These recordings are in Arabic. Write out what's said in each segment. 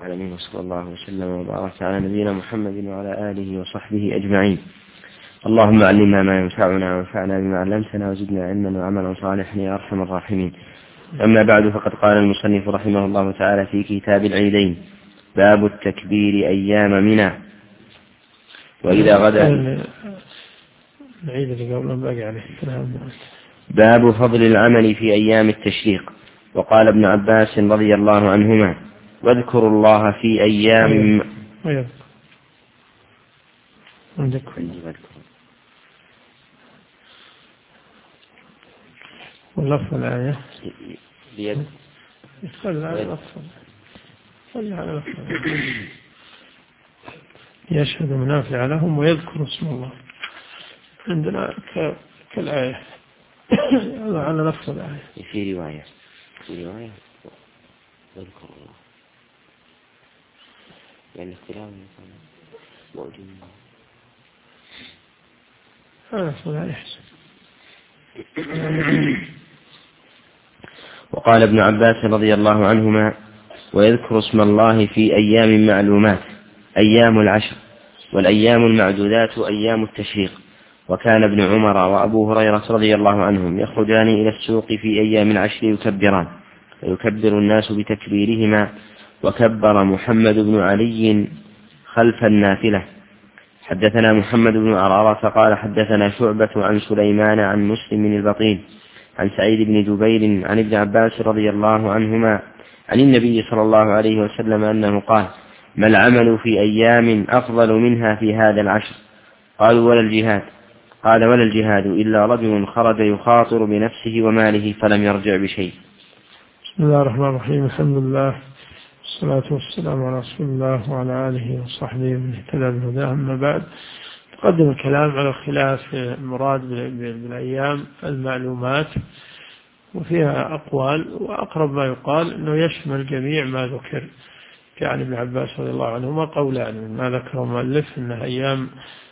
العالمين، وصلى الله وسلم وبارك على نبينا محمد وعلى آله وصحبه أجمعين. اللهم علمنا ما ينفعنا وانفعنا بما علمتنا وزدنا علما وعملا صالحا يا أرحم الراحمين. أما بعد، فقد قال المصنف رحمه الله تعالى في كتاب العيدين: باب التكبير أيام منى. وإذا غدا العيد اللي قبل باقي عليه باب فضل العمل في أيام التشريق. وقال ابن عباس رضي الله عنهما: واذكروا الله في أيام واللفظ الآية يشهد منافع لهم ويذكر اسم الله. عندنا كالآية على لفظ الآية. في رواية واذكر الله، يعني اختلاف موجود. هذا فلا يحسن. وقال ابن عباس رضي الله عنهما: ويذكر اسم الله في أيام معلومات، أيام العشر، والأيام المعدودات أيام التشريق. وكان ابن عمر وأبو هريرة رضي الله عنهم يخرجان إلى السوق في أيام العشر يكبران، فيكبر الناس بتكبيرهما. وكبر محمد بن علي خلف النافلة. حدثنا محمد بن عرارة قال حدثنا شعبة عن سليمان عن مسلم البطين عن سعيد بن جبير عن ابن عباس رضي الله عنهما عن النبي صلى الله عليه وسلم أنه قال: ما العمل في أيام أفضل منها في هذا العشر؟ قالوا: ولا الجهاد؟ قال: ولا الجهاد إلا رجل خرج يخاطر بنفسه وماله فلم يرجع بشيء. بسم الله الرحمن الرحيم. الحمد لله والصلاة والسلام على رسول الله وعلى آله وصحبه من اهتدى بهداه. أما بعد، تقدم الكلام على خلاف المراد بالأيام المعلومات، وفيها أقوال، وأقرب ما يقال أنه يشمل جميع ما ذكر. يعني ابن عباس رضي الله عنهما قولان: ما ذكر المؤلف أنها أيام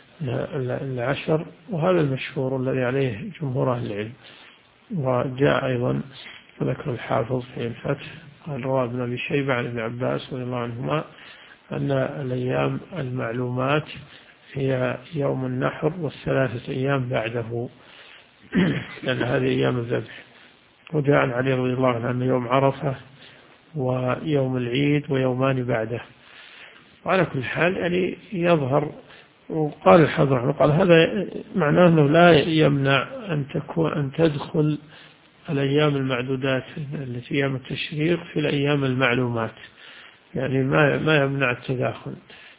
العشر، وهذا المشهور الذي عليه جمهور أهل العلم. وجاء أيضا وذكر الحافظ في الفتح قال: رواه ابن أبي شيبة عن ابن عباس رضي الله عنهما أن الأيام المعلومات هي يوم النحر والثلاثة أيام بعده، لأن هذه أيام الذبح. وجاء عن علي رضي الله عنه أن يوم عرفة ويوم العيد ويومان بعده. وعلى كل حال يعني يظهر، وقال الحافظ قال هذا معناه أنه لا يمنع أن تدخل الأيام المعدودات التي أيام التشريق في الأيام المعلومات، يعني ما يمنع التداخل.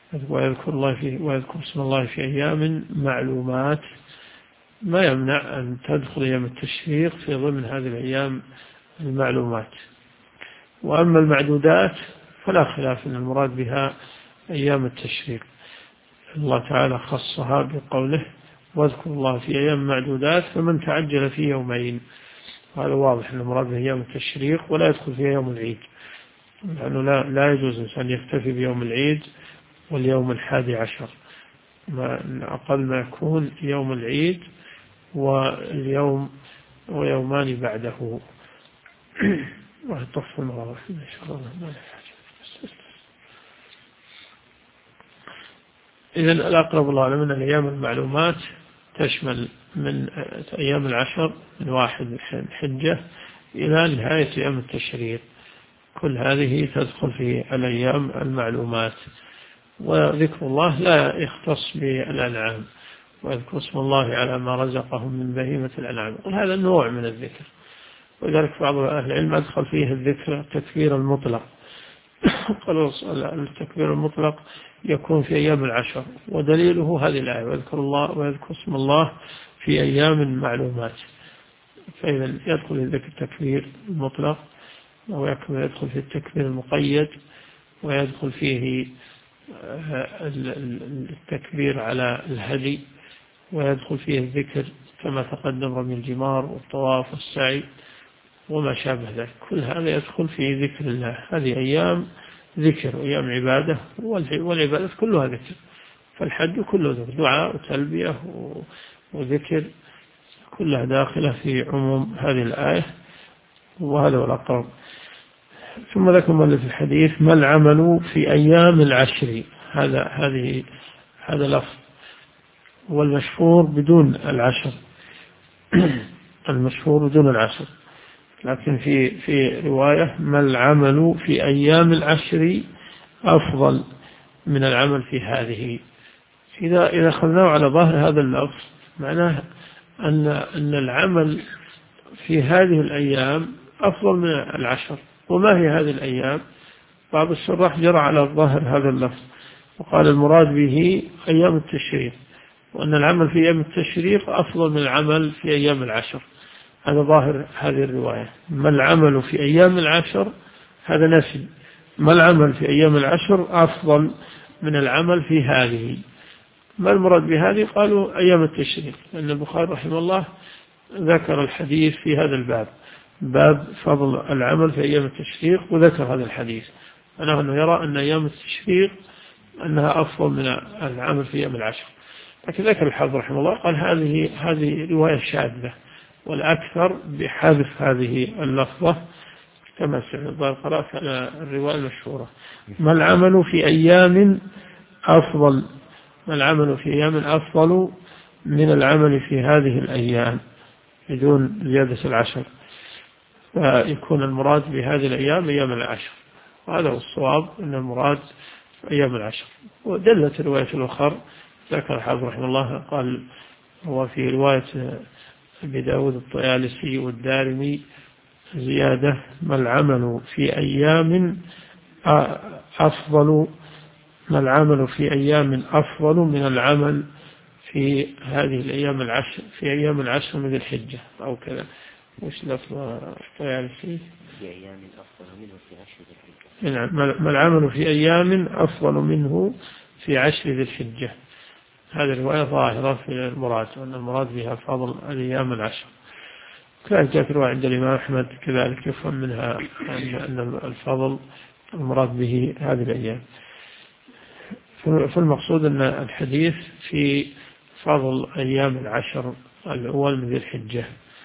ويذكر اسم الله في أيام معلومات، ما يمنع أن تدخل أيام التشريق في ضمن هذه الأيام المعلومات. وأما المعدودات فلا خلاف أن المراد بها أيام التشريق. الله تعالى خصها بقوله: واذكر الله في أيام معدودات فمن تعجل في يومين. هذا واضح أن المراد به أيام التشريق، ولا يدخل فيها يوم العيد، لأنه لا يجوز الإنسان يكتفي بيوم العيد واليوم 11، أقل ما يكون يوم العيد ويومان بعده. وهطف المرض إن شاء الله. إذن الأقرب الله أعلم أن الأيام المعلومات تشمل من أيام العشر من 1 الحجة إلى نهاية أيام التشريق، كل هذه تدخل في الأيام المعلومات. وذكر الله لا يختص بالأنعام، ويذكر اسم الله على ما رزقهم من بهيمة الأنعام، وهذا نوع من الذكر. ولذلك بعض أهل العلم أدخل فيه الذكر التكبير المطلق. قالوا التكبير المطلق يكون في أيام العشر، ودليله هذه الآية: ويذكر اسم الله في أيام معلومات. فإذا يدخل الذكر التكبير المطلق، ويدخل في التكبير المقيد، ويدخل فيه التكبير على الهدي، ويدخل فيه الذكر كما تقدم رمي الجمار والطواف والسعي وما شابه ذلك. كل هذا يدخل في ذكر الله. هذه أيام ذكر، أيام عبادة، والعبادة كلها ذكر. فالحج كله ذكر، دعاء وتلبية وذكر، كلها داخلة في عموم هذه الآية، وهذا هو الأقرب. ثم ذكر مؤلف الحديث: ما العمل في أيام العشر. هذا لفظ، والمشهور بدون العشر. المشهور بدون العشر، لكن في رواية: ما العمل في أيام العشر أفضل من العمل في هذه. إذا أخذناه على ظاهر هذا اللفظ معناه أن العمل في هذه الأيام أفضل من العشر. وما هي هذه الأيام؟ بعض الشراح جرى على ظاهر هذا اللفظ وقال المراد به أيام التشريق، وأن العمل في أيام التشريق أفضل من العمل في أيام العشر. هذا ظاهر هذه الرواية. ما العمل في أيام العشر هذا نفي. ما العمل في أيام العشر أفضل من العمل في هذه. ما المراد بهذه؟ قالوا أيام التشريق، لأن البخاري رحمه الله ذكر الحديث في هذا الباب، باب فضل العمل في أيام التشريق، وذكر هذا الحديث أنه يرى أن أيام التشريق أنها أفضل من العمل في أيام العشر. لكن ذكر الحافظ رحمه الله قال هذه رواية شاذة، والأكثر بحذف هذه اللفظة كما قرأت على الرواية المشهورة: ما العمل في أيام أفضل، ما العمل في أيام أفضل من العمل في هذه الأيام بدون زيادة العشر، فيكون المراد بهذه الأيام أيام العشر. وهذا هو الصواب، أن المراد أيام العشر. ودلت الرواية الأخرى ذكر الحافظ رحمه الله قال هو في رواية أبي داود الطيالسي والدارمي زيادة: ما العمل في أيام أفضل، ما العمل في أيام أفضل من العمل في هذه الأيام العشر، في أيام العشر من الحجة أو كذا. وش لفظ الطيالسي؟ في أيام أفضل منه في عشر ذي الحجة. ما العمل في أيام أفضل منه في عشر ذي الحجة. هذه الرواية ظاهرة في المراد، وأن المراد بها فضل الأيام العشر. كذلك جاءت رواية عند الإمام أحمد كذلك يفهم منها أن الفضل المراد به هذه الأيام. فالمقصود أن الحديث في فضل أيام العشر الأول من ذي الحجة.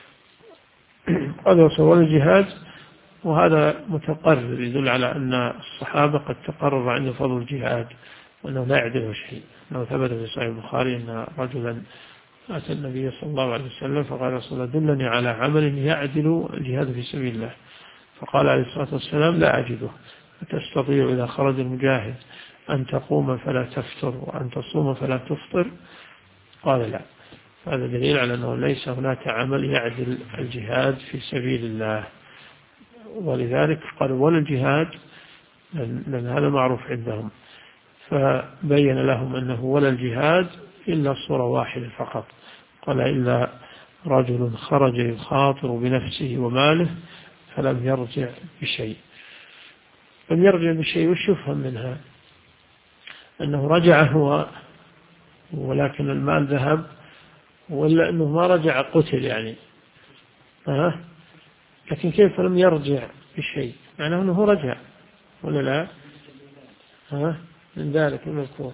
هذا وصول الجهاد، وهذا متقرر يدل على أن الصحابة قد تقرر عند فضل الجهاد وأنه لا يعدله شيء. أنه ثبت في صحيح البخاري أن رجلا أتى النبي صلى الله عليه وسلم فقال: رسول الله دلني على عمل يعدل الجهاد في سبيل الله. فقال عليه الصلاة والسلام: لا أجده. فتستطيع إذا خرج المجاهد أن تقوم فلا تفتر وأن تصوم فلا تفطر؟ قال: لا. هذا دليل على أنه ليس هناك عمل يعدل الجهاد في سبيل الله. ولذلك قالوا: ولا الجهاد، لأن هذا معروف عندهم، فبين لهم أنه ولا الجهاد إلا صورة واحدة فقط. قال: إلا رجل خرج يخاطر بنفسه وماله فلم يرجع بشيء. لم يرجع بشيء، وش يفهم منها؟ أنه رجع هو ولكن المال ذهب، ولا أنه ما رجع قتل يعني؟ لكن كيف لم يرجع بشيء؟ معناه أنه رجع ولا لا؟ من ذلك المذكور.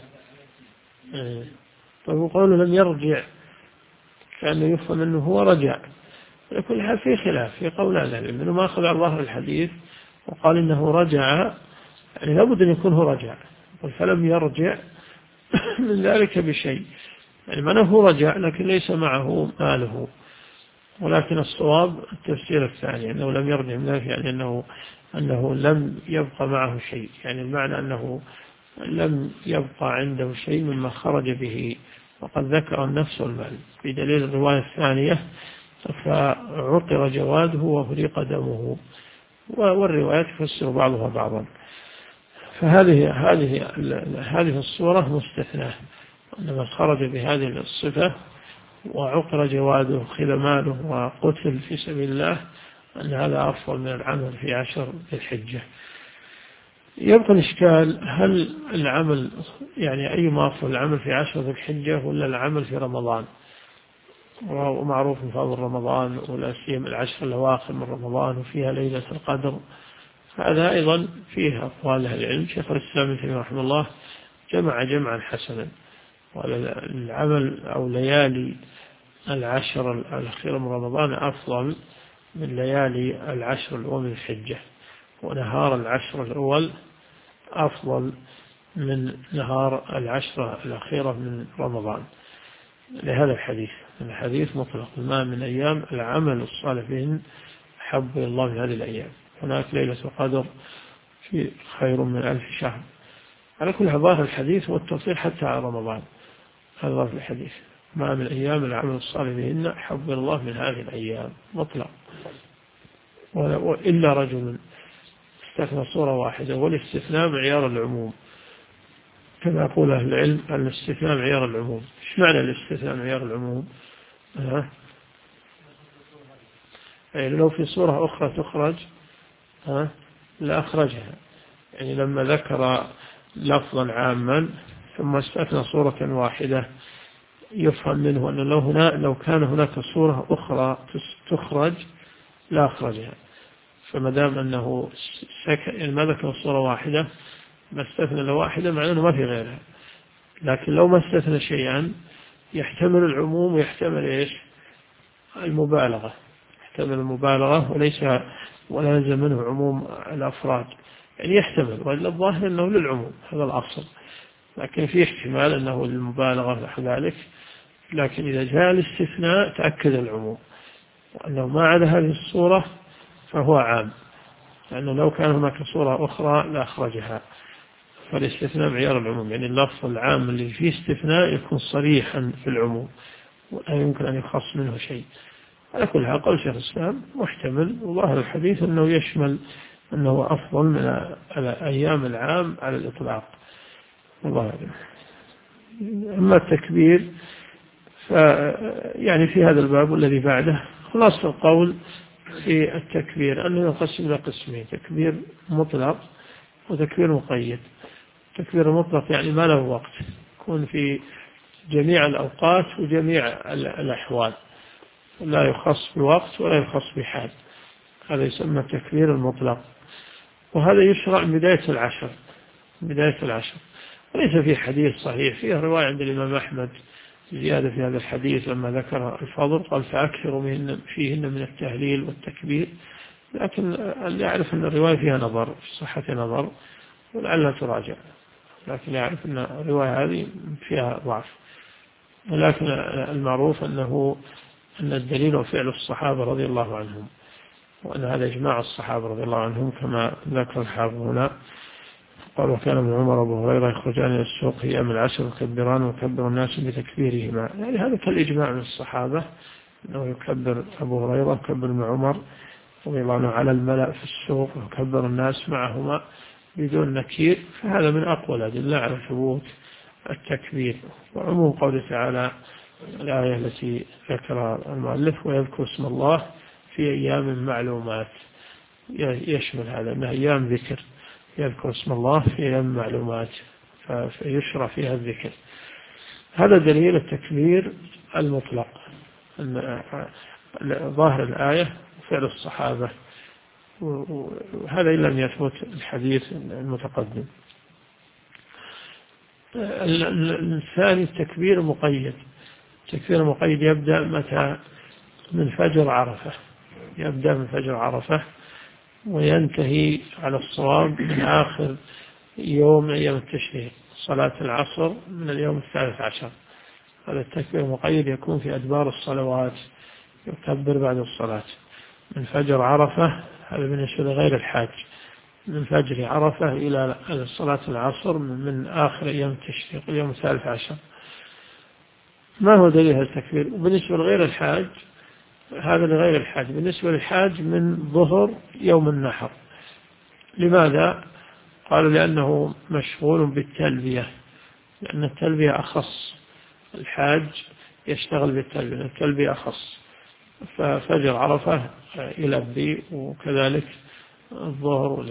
طيب وقوله لم يرجع كأنه يفهم أنه هو رجع. لكل حال في خلاف في قولان العلم، أنه ما أخذ على ظاهر الحديث وقال إنه رجع، يعني لابد أن يكون هو رجع، فلم يرجع من ذلك بشيء، يعني ما هو رجع لكن ليس معه ماله. ولكن الصواب التفسير الثاني، أنه لم يرجع من ذلك، يعني أنه لم يبقى معه شيء، يعني المعنى أنه لم يبقى عنده شيء مما خرج به، وقد ذكر النفس والمال بدليل الرواية الثانية: فعقر جواده وهريق دمه. والروايات تفسر بعضها بعضا. فهذه الصورة مستثناة، أنما خرج بهذه الصفة وعقر جواده خذ ماله وقتل في سبيل الله، أن هذا أفضل من العمل في عشر ذي الحجة. يبقى الإشكال: هل العمل يعني أيما أفضل، العمل في عشر ذي الحجة ولا العمل في رمضان؟ ومعروف فضل رمضان ولا سيما العشر الأواخر من رمضان وفيها ليلة القدر. هذا أيضا فيها أقوال أهل العلم. شيخ الإسلام ابن تيمية رحمه الله جمع جمعا حسنا، والعمل أو ليالي العشر الأخيرة من رمضان أفضل من ليالي العشر الأول من الحجة. ونهار العشر الأول أفضل من نهار العشرة الأخيرة من رمضان، لهذا الحديث مطلق: ما من أيام العمل الصالح فيهن أحب إلى الله من هذه الأيام، هناك ليلة القدر في خير من 1000 شهر. على كل ظاهر الحديث والتفصيل حتى على رمضان، هذا ظاهر الحديث: ما من أيام العمل الصالح فيهن أحب إلى الله من هذه الأيام، مطلق. إلا رجل استثنى صورة واحدة، والاستثناء معيار العموم، كما يقول أهل العلم الاستثناء معيار العموم. إيش معنى الاستثناء معيار العموم؟ يعني لو في صورة أخرى تخرج لا أخرجها، يعني لما ذكر لفظا عاما ثم استثنى صورة واحدة يفهم منه أن لو كان هناك صورة أخرى تخرج لا أخرجها، فما دام أنه ما ذكر صورة واحدة ما استثنى لواحدة معناه أنه ما في غيرها. لكن لو ما استثنى شيئا يحتمل العموم ويحتمل إيش؟ المبالغة، يحتمل المبالغة ولا يلزم منه عموم الأفراد، يعني يحتمل، وإلا الظاهر أنه للعموم، هذا الأصل، لكن في احتمال أنه للمبالغة نحو ذلك. لكن إذا جاء الاستثناء تأكد العموم، وأنه ما عدا هذه الصورة فهو عام، لأنه لو كان هناك صورة أخرى لأخرجها. فالاستثناء معيار العموم، يعني اللفظ العام اللي فيه استثناء يكون صريحا في العموم ولا يمكن أن يخص منه شيء. على كل حال قول شيخ الإسلام محتمل، وظاهر الحديث أنه يشمل أنه أفضل من أيام العام على الإطلاق. الله. أما التكبير يعني في هذا الباب والذي بعده خلاص القول في التكبير أنه ينقسم إلى قسمين: تكبير مطلق وتكبير مقيد. تكبير المطلق يعني ما له وقت، يكون في جميع الأوقات وجميع الأحوال، لا يخص بوقت ولا يخص بحال، هذا يسمى التكبير المطلق. وهذا يشرع من بداية العشر. وليس في حديث صحيح، فيه رواية عند الإمام أحمد زيادة في هذا الحديث لما ذكر الفضل قال: فأكثروا فيهن من التهليل والتكبير. لكن اللي يعرف أن الرواية فيها نظر، في صحة نظر، ولعلها تراجع، لكن يعرف أن الرواية هذه فيها ضعف. ولكن المعروف أن الدليل هو فعل الصحابة رضي الله عنهم، وأن هذا إجماع الصحابة رضي الله عنهم كما ذكر الحافظ هنا. قال: وكان ابن عمر وابو هريرة يخرجان إلى السوق أيام العشر يكبران ويكبر الناس بتكبيرهما. يعني هذا كالإجماع من الصحابة أنه يكبر أبو هريرة ويكبر ابن عمر رضي الله عنه على الملأ في السوق ويكبر الناس معهما بدون نكير، فهذا من أقوى الأدلة على ثبوت التكبير. وعموم قوله تعالى الآية التي ذكرها المؤلف: ويذكر اسم الله في أيام معلومات، يشمل هذا أنها أيام ذكر، يذكر اسم الله في أيام معلومات فيشرع فيها الذكر. هذا دليل التكبير المطلق، ظاهر الآية وفعل الصحابة، وهذا إن لم يثبت الحديث المتقدم. الثاني التكبير المقيد. التكبير المقيد يبدأ متى؟ من فجر عرفة، يبدأ من فجر عرفة وينتهي على الصواب من آخر يوم أيام التشريق، صلاة العصر من اليوم 13. هذا التكبير المقيد يكون في أدبار الصلوات، يكبر بعد الصلاة. من فجر عرفة، هذا بالنسبة لغير الحاج، من فجر عرفة إلى صلاة العصر من آخر أيام التشريق اليوم 13. ما هو دليل هذا التكبير؟ بالنسبة لغير الحاج هذا لغير الحاج. بالنسبة للحاج من ظهر يوم النحر. لماذا؟ قالوا لأنه مشغول بالتلبية، لأن التلبية أخص، الحاج يشتغل بالتلبية، التلبية أخص. ففجر عرفة يلبي، وكذلك الظهر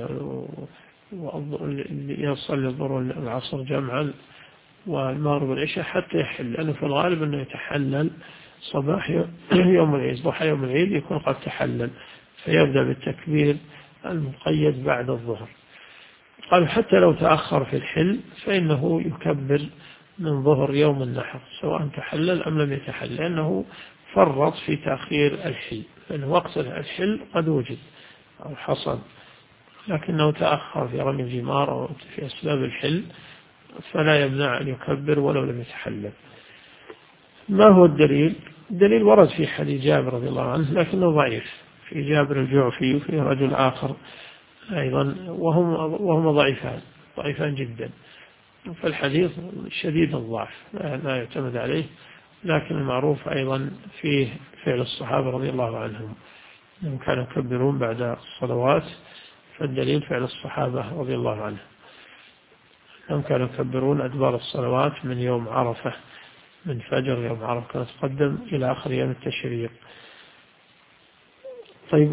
يصلي الظهر والعصر جمعا، والمغرب والعشاء حتى يحل، لأنه في الغالب أنه يتحلل صباح يوم العيد، ضحى يوم العيد يكون قد تحلل، فيبدأ بالتكبير المقيد بعد الظهر. قال حتى لو تأخر في الحل فإنه يكبر من ظهر يوم النحر سواء تحلل أم لم يتحلل، لأنه فرط في تأخير الحل، لأن وقت الحل قد وجد أو حصل لكنه تأخر في رمي الجمار أو في أسباب الحل، فلا يمنع أن يكبر ولو لم يتحلل. ما هو الدليل؟ الدليل ورد في حديث جابر رضي الله عنه لكنه ضعيف، في جابر الجعفي وفي رجل آخر أيضا وهم ضعيفان جدا، فالحديث شديد الضعف لا يعتمد عليه. لكن المعروف أيضا فيه فعل الصحابة رضي الله عنهم، أنهم كانوا يكبرون بعد الصلوات، فالدليل فعل الصحابة رضي الله عنهم، أنهم كانوا يكبرون أدبار الصلوات من يوم عرفة، من فجر يوم عرفة كان يتقدم إلى آخر أيام التشريق. طيب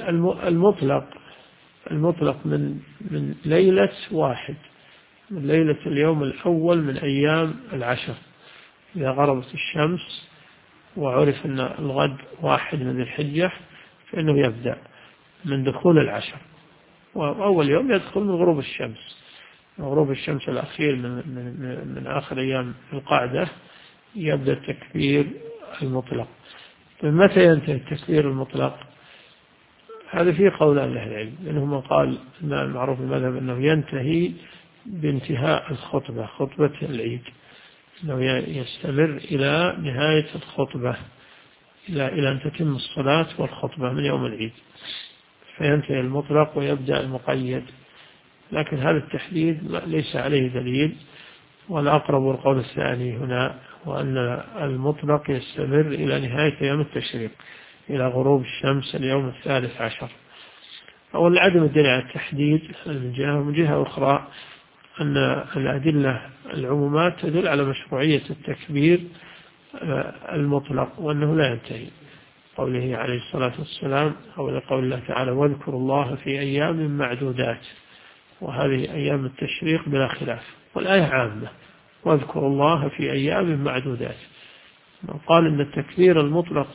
المطلق من ليلة واحد، من ليلة اليوم الأول من أيام العشر، إذا غربت الشمس وعرف أن الغد 1 من ذي الحجة فإنه يبدأ من دخول العشر، وأول يوم يدخل من غروب الشمس، غروب الشمس الأخير من آخر أيام القعدة يبدأ التكبير المطلق. متى ينتهي التكبير المطلق؟ هذا فيه قولان لأهل العلم، منهم من قال أن المعروف المذهب أنه ينتهي بانتهاء الخطبة، خطبة العيد، أنه يستمر إلى نهاية الخطبة، إلى أن تتم الصلاة والخطبة من يوم العيد، فينتهي المطلق ويبدأ المقيد. لكن هذا التحديد ليس عليه دليل، والأقرب القول الثاني هنا، وأن المطلق يستمر إلى نهاية أيام التشريق، إلى غروب الشمس اليوم 13. أولا عدم الدليل على التحديد من جهة، ومن جهة أخرى أن الأدلة العمومات تدل على مشروعية التكبير المطلق، وأنه لا ينتهي، قوله عليه الصلاة والسلام أو لقول الله تعالى واذكروا الله في أيام معدودات، وهذه أيام التشريق بلا خلاف، والآية عامة واذكروا الله في أيام معدودات. قال إن التكبير المطلق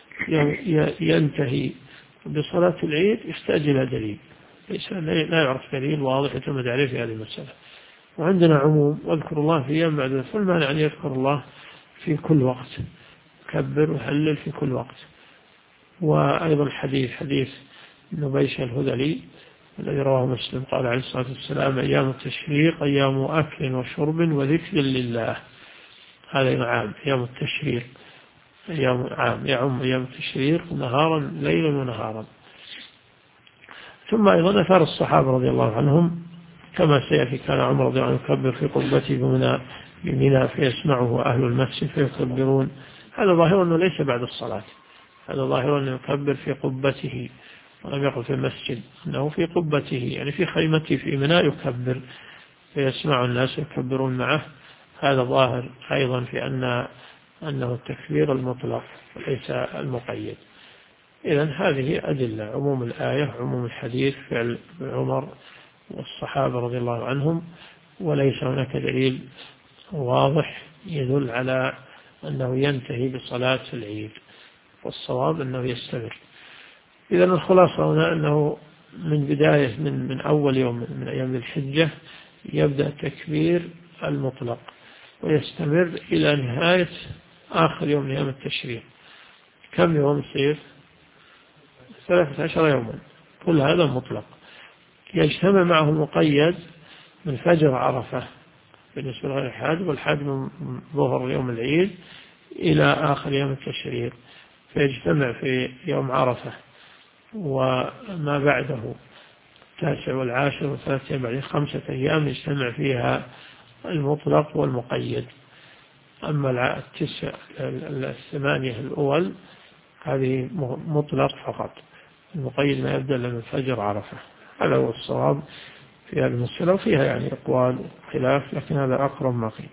ينتهي بصلاة العيد يحتاج إلى دليل، لا يعرف دليل واضح يعتمد عليه في هذه المسألة. وعندنا عموم واذكروا الله في أيام معدودات، فالمانع أن يذكر الله في كل وقت، كبر وهلل في كل وقت. وأيضا حديث نبيش الهذلي الذي رواه مسلم قال عليه الصلاة والسلام أيام التشريق أيام أكل وشرب وذكر لله. هذا عام، أيام التشريق أيام عام، يعم أيام التشريق نهارا ليلا ونهارا. ثم أيضا أثار الصحابة رضي الله عنهم كما سيأتي، كان عمر رضي الله عنه يكبر في قبته بمنى فيسمعه أهل المسجد فيكبرون. هذا ظاهر أنه ليس بعد الصلاة، هذا ظاهر أنه يكبر في قبته، ولم يقل في المسجد، أنه في قبته يعني في خيمته في منى يكبر فيسمع الناس يكبرون معه. هذا ظاهر أيضا في أنه التكبير المطلق وليس المقيد. إذن هذه أدلة، عموم الآية عموم الحديث فعل عمر والصحابة رضي الله عنهم، وليس هناك دليل واضح يدل على أنه ينتهي بصلاة العيد، والصواب أنه يستمر. إذن الخلاصة هنا أنه من بداية من أول يوم من أيام الحجة يبدأ التكبير المطلق ويستمر إلى نهاية آخر يوم من أيام التشريق. كم يوم يصير؟ 13 يوما، كل هذا مطلق. يجتمع معه المقيد من فجر عرفة بالنسبة لغير الحاج، والحاج من ظهر يوم العيد إلى آخر يوم التشريق، فيجتمع في يوم عرفة وما بعده 9 والعاشر وثلاثة بعد 5 أيام يجتمع فيها المطلق والمقيد. أما 8 الأول هذه مطلق فقط، المقيد ما يبدأ من فجر عرفة. هذا هو الصواب في هذه المسألة، وفيها يعني أقوال وخلاف، لكن هذا أقرب ما فيه.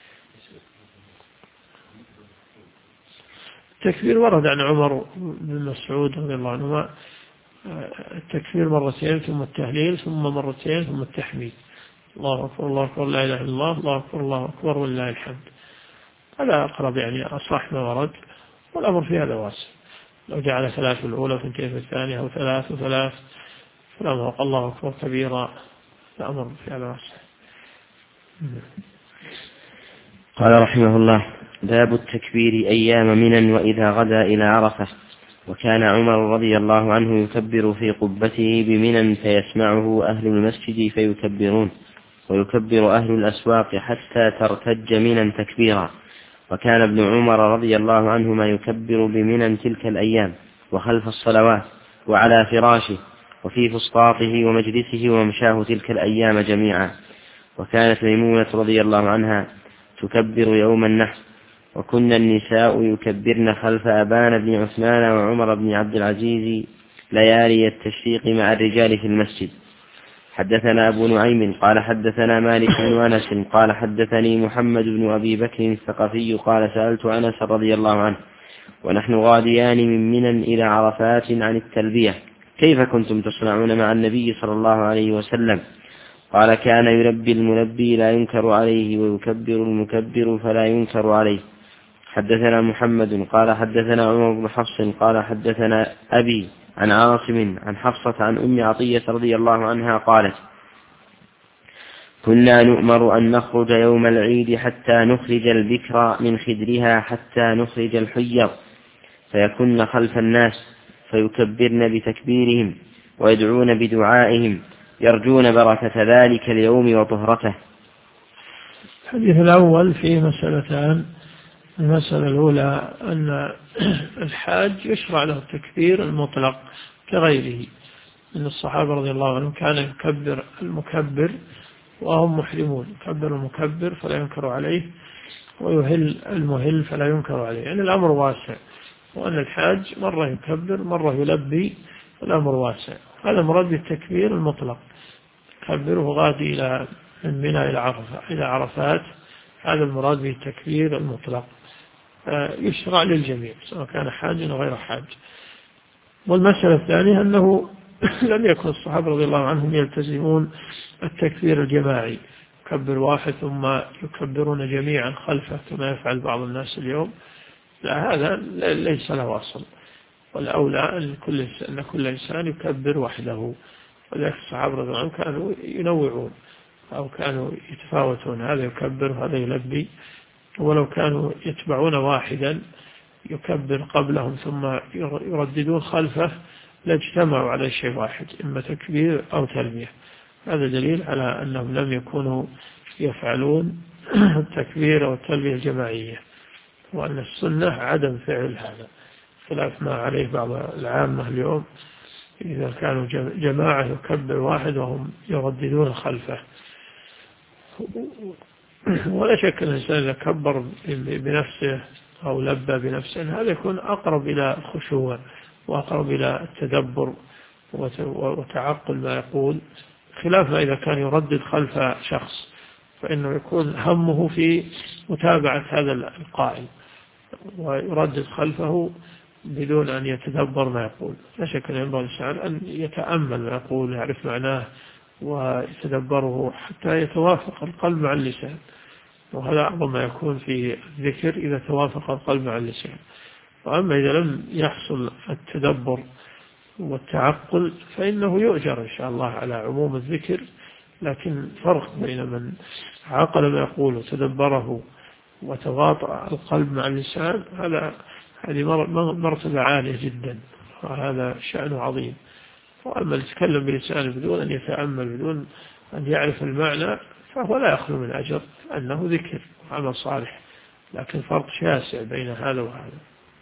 التكبير ورد عن عمر بن مسعود رضي الله عنهما التكبير 2 ثم التهليل ثم 2 ثم التحميد، الله أكبر الله أكبر لا إله إلا الله الله أكبر الله أكبر ولله الحمد. هذا أقرب يعني أصح ما ورد، والأمر في هذا واسع. لو جعل 3 الأولى و2 في الثانية أو 3 و3 فالأمر الله أكبر كبيرا، الأمر في هذا واسع. قال رحمه الله باب التكبير أيام منى وإذا غدا إلى عرفة. وكان عمر رضي الله عنه يكبر في قبته بمنى فيسمعه أهل المسجد فيكبرون، ويكبر أهل الأسواق حتى ترتج منى تكبيرا. وكان ابن عمر رضي الله عنهما يكبر بمنى تلك الأيام وخلف الصلوات وعلى فراشه وفي فسطاطه ومجلسه وممشاه تلك الأيام جميعا. وكانت ميمونة رضي الله عنها تكبر يوم النحر، وكن النساء يكبرن خلف أبان بن عثمان وعمر بن عبد العزيز ليالي التشريق مع الرجال في المسجد. حدثنا أبو نعيم قال حدثنا مالك بن أنس قال حدثني محمد بن أبي بكر الثقفي قال سألت أنس رضي الله عنه ونحن غاديان من منى إلى عرفات عن التلبية كيف كنتم تصنعون مع النبي صلى الله عليه وسلم؟ قال كان يلبي الملبي لا ينكر عليه ويكبر المكبر فلا ينكر عليه. حدثنا محمد قال حدثنا عمر بن حفص قال حدثنا أبي عن عاصم عن حفصة عن أم عطية رضي الله عنها قالت كنا نؤمر أن نخرج يوم العيد حتى نخرج البكر من خدرها حتى نخرج الحيض فيكن خلف الناس فيكبرن بتكبيرهم ويدعون بدعائهم يرجون بركة ذلك اليوم وطهرته. الحديث الأول فيه مسألتان. المسألة الأولى أن الحاج يشرع له التكبير المطلق كغيره، أن الصحابة رضي الله عنهم كان يكبر المكبر وهم محرمون، يكبر المكبر فلا ينكر عليه ويهل المهل فلا ينكر عليه، يعني الأمر واسع. وأن الحاج مرة يكبر مرة يلبي، الأمر واسع. هذا مراد بالتكبير المطلق، يكبره غادي إلى من منى إلى عرفات، هذا المراد بالتكبير المطلق، يشرع للجميع سواء كان حاج أو غير حاج. والمسألة الثانية أنه لم يكن الصحابة رضي الله عنهم يلتزمون التكبير الجماعي، يكبر واحد ثم يكبرون جميعا خلفه كما يفعل بعض الناس اليوم، لا، هذا ليس له أصل. والأولى أن كل إنسان يكبر وحده. ولذلك الصحابة رضي الله عنهم كانوا ينوعون أو كانوا يتفاوتون، هذا يكبر وهذا يلبي. ولو كانوا يتبعون واحدا يكبر قبلهم ثم يرددون خلفه لاجتمعوا على شيء واحد، إما تكبير أو تلبية. هذا دليل على أنهم لم يكونوا يفعلون التكبير أو التلبية الجماعية، وأن السنة عدم فعل هذا، خلاف ما عليه بعض العامة اليوم، إذا كانوا جماعة يكبر واحد وهم يرددون خلفه. ولا شك أن الإنسان إذا كبر بنفسه أو لبى بنفسه هذا يكون أقرب إلى الخشوع وأقرب إلى التدبر وتعقل ما يقول، خلاف ما إذا كان يردد خلف شخص فإنه يكون همه في متابعة هذا القائل ويردد خلفه بدون أن يتدبر ما يقول. لا شك أن ينبغي الإنسان أن يتأمل ما يقول، يعرف معناه ويتدبره حتى يتوافق القلب مع اللسان، وهذا أعظم ما يكون في الذكر إذا توافق القلب مع اللسان. وأما إذا لم يحصل التدبر والتعقل فإنه يؤجر إن شاء الله على عموم الذكر، لكن فرق بين من عقل ما يقول وتدبره وتواطأ القلب مع اللسان، هذه مرتبة عالية جدا، وهذا شأن عظيم. وأما يتكلم بلسانه بدون أن يتأمل بدون أن يعرف المعنى فهو لا يخلو من أجر أنه ذكر وعمل صالح، لكن فرق شاسع بين هذا وهذا.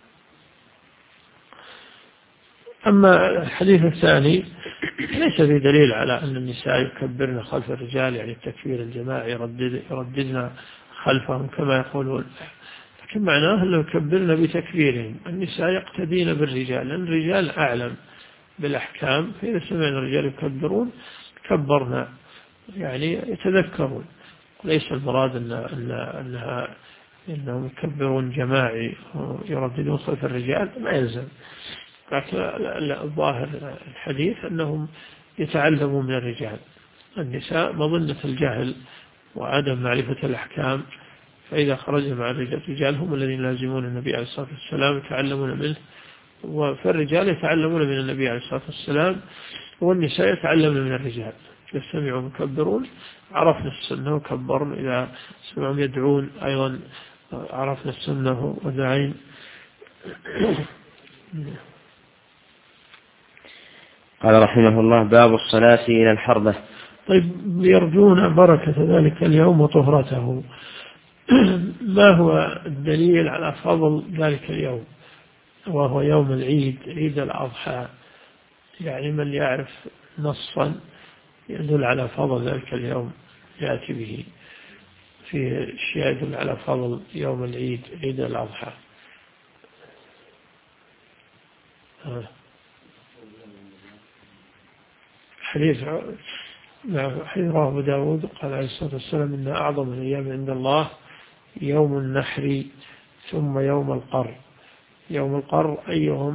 أما الحديث الثاني ليس في دليل على أن النساء يكبرن خلف الرجال، يعني التكبير الجماعي يرددن خلفهم كما يقولون، لكن معناه أنه يكبرن بتكبيرهم. النساء يقتدين بالرجال لأن الرجال أعلم بالأحكام، فإذا سمعنا الرجال يكبرون كبرنا، يعني يتذكرون. ليس المراد إنهم يكبرون جماعي ويرددون خلف الرجال، ما يلزم. لكن الظاهر الحديث أنهم يتعلمون من الرجال. النساء مظنة الجهل وعدم معرفة الأحكام، فإذا خرجنا مع الرجال هم الذين لازمون النبي عليه الصلاة والسلام يتعلمون منه، فالرجال يتعلمون من النبي عليه الصلاة والسلام، والنساء يتعلمون من الرجال. إذا سمعوا مكبرون عرفنا السنة وكبرنا، إذا سمعوا يدعون أيضا عرفنا السنة ودعين. قال رحمه الله: باب الصلاة إلى الحربة. طيب، يرجون بركة ذلك اليوم وطهرته. ما هو الدليل على فضل ذلك اليوم وهو يوم العيد، عيد الأضحى؟ يعني من يعرف نصا يدل على فضل ذلك اليوم يأتي به في شيء يدل على فضل يوم العيد، عيد الأضحى. حديث رواه أبو داود قال عليه الصلاة والسلام: إن أعظم الأيام عند الله يوم النحر ثم يوم القر. يوم القر أيهم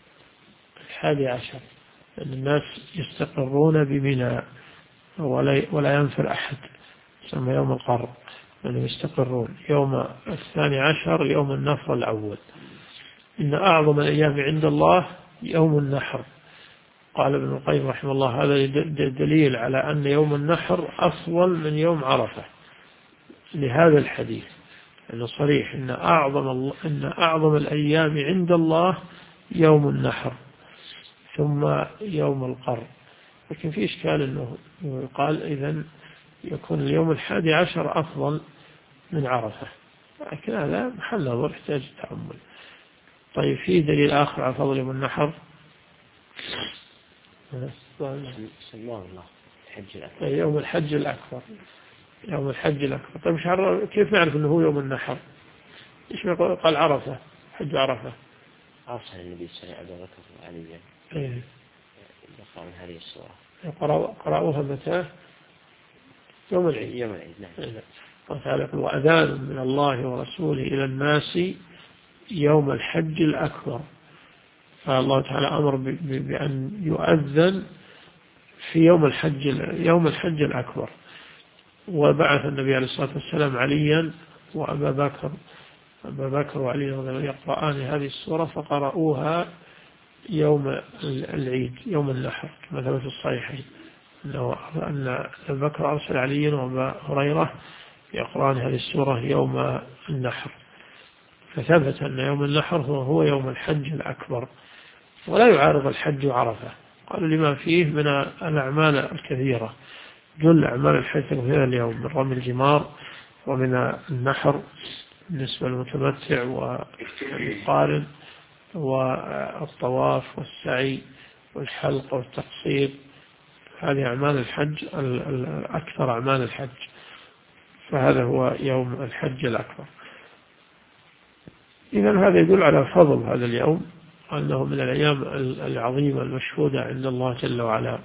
11، أن الناس يستقرون بمنى ولا ينفر أحد، ثم يوم القر أنهم يستقرون. يوم 12 يوم النفر الأول. إن أعظم الأيام عند الله يوم النحر. قال ابن القيم رحمه الله: هذا دليل على أن يوم النحر أفضل من يوم عرفة، لهذا الحديث أنه صريح إن أعظم الأيام عند الله يوم النحر ثم يوم القر. لكن في إشكال أنه يقال إذن يكون اليوم 11 أفضل من عرفة، لكن هذا محل نظر يحتاج تأمل. طيب، في دليل آخر على فضل يوم النحر؟ سماه الله الحج الأكبر. يوم الحج الأكبر. يوم الحج الأكبر. طيب، كيف نعرف أنه هو يوم النحر؟ إيش قال عرفة، حج عرفة. أرسل النبي صلى الله عليه وسلم عليا يقرأ من هذه السورة. قرأوها متى؟ يوم العيد. يوم العيد، نعم. وتعالى: وأذان من الله ورسوله إلى الناس يوم الحج الأكبر. فالله تعالى أمر بأن يؤذن في يوم الحج الأكبر. وبعث النبي عليه الصلاة والسلام عليا وأبا بكر وعلي رضي الله يقرآن هذه السورة، فقرأوها يوم العيد يوم النحر كما ثبت في الصحيحين أن أبا بكر أرسل عليا وأبا هريرة يقرآن هذه السورة يوم النحر، فثبت أن يوم النحر هو يوم الحج الأكبر، ولا يعارض الحج وعرفة. قالوا لما فيه من الأعمال الكثيرة، جل أعمال الحج في هذا اليوم من رمي الجمار ومن النحر بالنسبة للمتمتع والقارن والطواف والسعي والحلق والتقصير. هذه أعمال الحج أكثر أعمال الحج، فهذا هو يوم الحج الأكبر. إذن هذا يدل على فضل هذا اليوم، أنه من الأيام العظيمة المشهودة عند الله جل وعلا.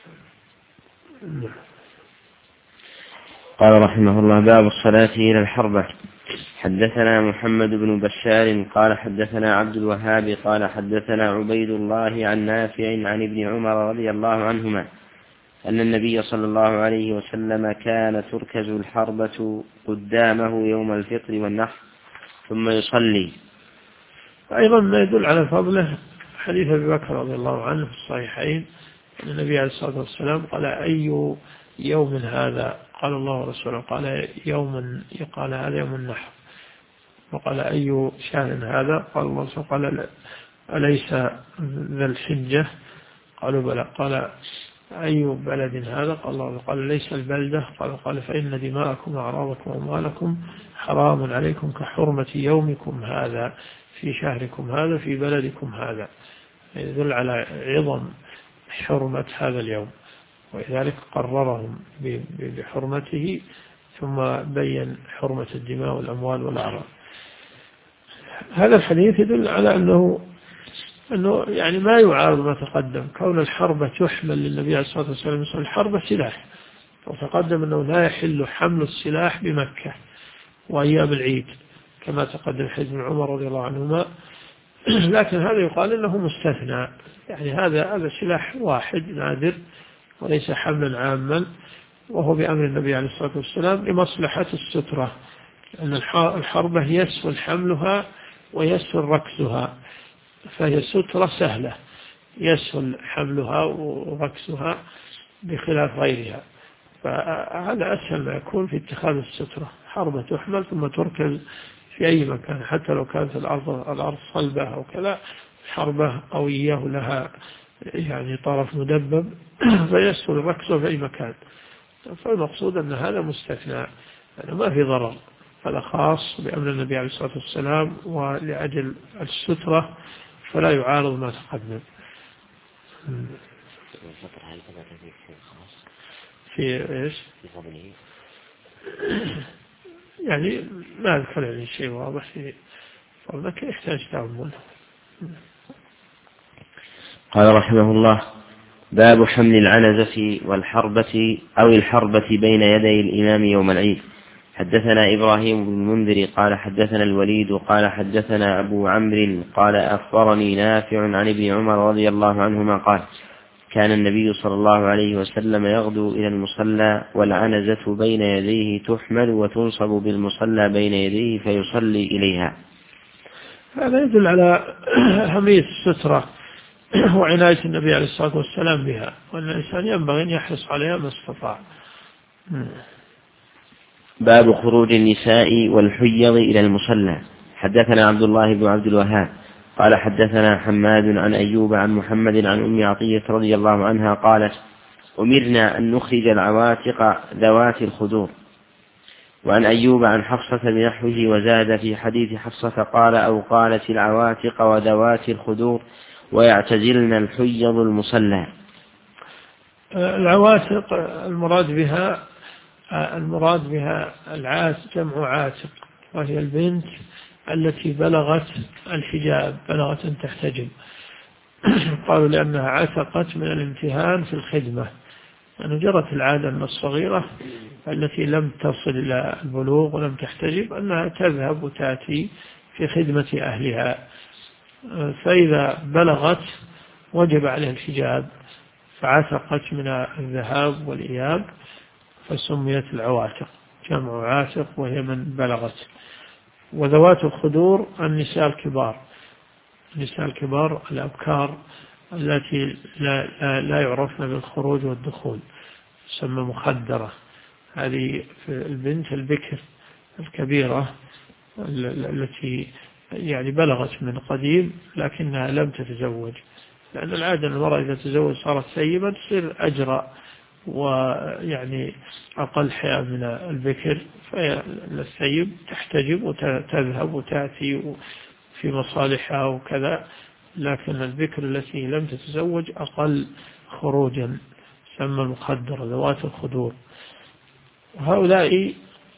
قال رحمه الله: باب الصلاة إلى الحربة. حدثنا محمد بن بشار قال حدثنا عبد الوهاب قال حدثنا عبيد الله عن نافع عن ابن عمر رضي الله عنهما أن النبي صلى الله عليه وسلم كان تركز الحربة قدامه يوم الفطر والنحر ثم يصلي. أيضا ما يدل على فضله حديث أبي بكر رضي الله عنه في الصحيحين أن النبي عليه الصلاة والسلام قال: أي يوم هذا؟ قال: الله ورسوله. قال: هذا يوم النحر. وقال: أي شهر هذا؟ قال: الله ورسوله. قال: أليس ذا الحجة؟ قالوا: بلى. قال: أي بلد هذا؟ قال: الله. قال: ليس البلدة. قال: فإن دماءكم وأعراضكم وأموالكم حرام عليكم كحرمة يومكم هذا في شهركم هذا في بلدكم هذا. يدل على عظم حرمة هذا اليوم، ولذلك قررهم بحرمته ثم بين حرمة الدماء والأموال والأعراض. هذا الحديث يدل على أنه يعني ما يعارض ما تقدم، كون الحربة تحمل للنبي عليه الصلاة والسلام. الحربة سلاح، وتقدم أنه لا يحل حمل السلاح بمكة وأيام العيد كما تقدم حديث ابن عمر رضي الله عنهما. لكن هذا يقال أنه مستثنى، يعني هذا سلاح واحد نادر وليس حملا عاما، وهو بأمر النبي عليه الصلاة والسلام لمصلحة السترة، أن الحربة يسهل حملها ويسهل ركزها، فهي سترة سهلة يسهل حملها وركزها بخلاف غيرها، فهذا أسهل ما يكون في اتخاذ السترة. حربة تحمل ثم تركز في أي مكان، حتى لو كانت الأرض صلبة أو كذا، حربة قوية لها يعني طرف مدبب فيسهل ركزه في أي مكان. فالمقصود أن هذا مستثنى، يعني ما في ضرر، هذا خاص بأمر النبي عليه الصلاة والسلام ولأجل السترة فلا يعارض ما تقدم. في إيش؟ في فضله يعني ما أذكر يعني شيء واضح في فضلك، يحتاج تأمل. قال رحمه الله: باب حمل العنزة والحربة أو الحربة بين يدي الإمام يوم العيد. حدثنا إبراهيم بن المنذر قال حدثنا الوليد قال حدثنا أبو عمرو قال أخبرني نافع عن ابن عمر رضي الله عنهما قال: كان النبي صلى الله عليه وسلم يغدو إلى المصلى والعنزة بين يديه تحمل وتنصب بالمصلى بين يديه فيصلي إليها. هذا يدل على أهمية السترة وعناية النبي عليه الصلاة والسلام بها، وأن الإنسان ينبغي أن يحرص عليها ما استطاع. باب خروج النساء والحيض إلى المصلى. حدثنا عبد الله بن عبد الوهاب قال حدثنا حماد عن أيوب عن محمد عن أم عطية رضي الله عنها قالت: أمرنا أن نخرج العواتق ذوات الخدور. وعن أيوب عن حفصة بنحوه وزاد في حديث حفصة قال: أو قالت العواتق وذوات الخدور ويعتزلن الحيض المصلى. العواتق المراد بها جمع عاتق، وهي البنت التي بلغت الحجاب، بلغت أن تحتجب. قالوا لأنها عتقت من الامتهان في الخدمة، أن جرت العادة أن الصغيرة التي لم تصل إلى البلوغ ولم تحتجب أنها تذهب وتأتي في خدمة أهلها، فإذا بلغت وجب عليها الحجاب فعتقت من الذهاب والإياب، فسميت العواتق، جمع عاتق وهي من بلغت. وذوات الخدور النساء الكبار الأبكار التي لا يعرفن بالخروج والدخول، تسمى مخدرة. هذه البنت البكر الكبيرة التي يعني بلغت من قديم لكنها لم تتزوج، لأن العادة المرأة إذا تزوج صارت سيبة تصير أجرأ ويعني أقل حياء من البكر، فالسيب تحتجب وتذهب وتأتي في مصالحها وكذا، لكن البكر التي لم تتزوج أقل خروجا، سمى المخدر ذوات الخدور. وهؤلاء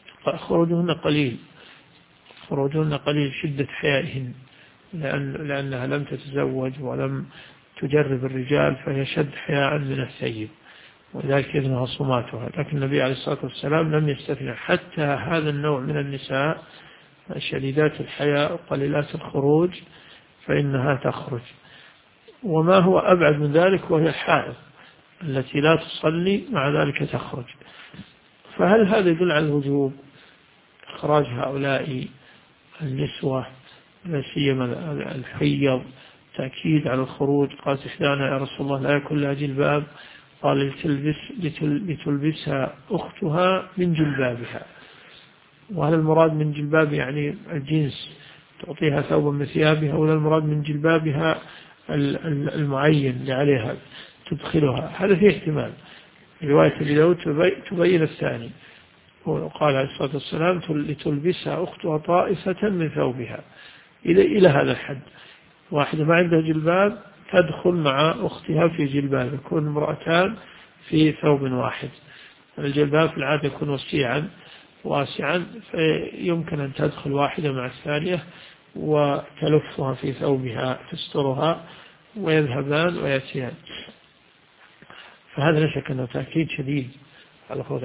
خروجهن قليل شدة حيائهن، لأنها لم تتزوج ولم تجرب الرجال، فهي شد حياء من السيب، ولذلك إذنها صماتها. لكن النبي عليه الصلاة والسلام لم يستثنى حتى هذا النوع من النساء شديدات الحياء قليلات الخروج فإنها تخرج. وما هو أبعد من ذلك وهي الحائض التي لا تصلي مع ذلك تخرج. فهل هذا يدل على الوجوب إخراج هؤلاء النسوة لا سيما الحيض تأكيد على الخروج؟ قالت إحدانا: يا رسول الله لا يكون لها جلباب. قال: لتلبسها أختها من جلبابها. وهل المراد من جلباب يعني الجنس تعطيها ثوبا من ثيابها، ولا المراد من جلبابها المعين اللي عليها تدخلها؟ هذا فيه احتمال. رواية أبي داود تبين الثاني، وقال عليه الصلاة والسلام: لتلبسها أختها طائفة من ثوبها، إلى هذا الحد. واحدة ما عندها جلباب تدخل مع أختها في جلباب، يكون امرأتان في ثوب واحد. الجلباب في العادة يكون واسعا، فيمكن أن تدخل واحدة مع الثانية وتلفها في ثوبها تسترها ويذهبان ويأتيان. فهذا لا شك أنه تأكيد شديد على خروج.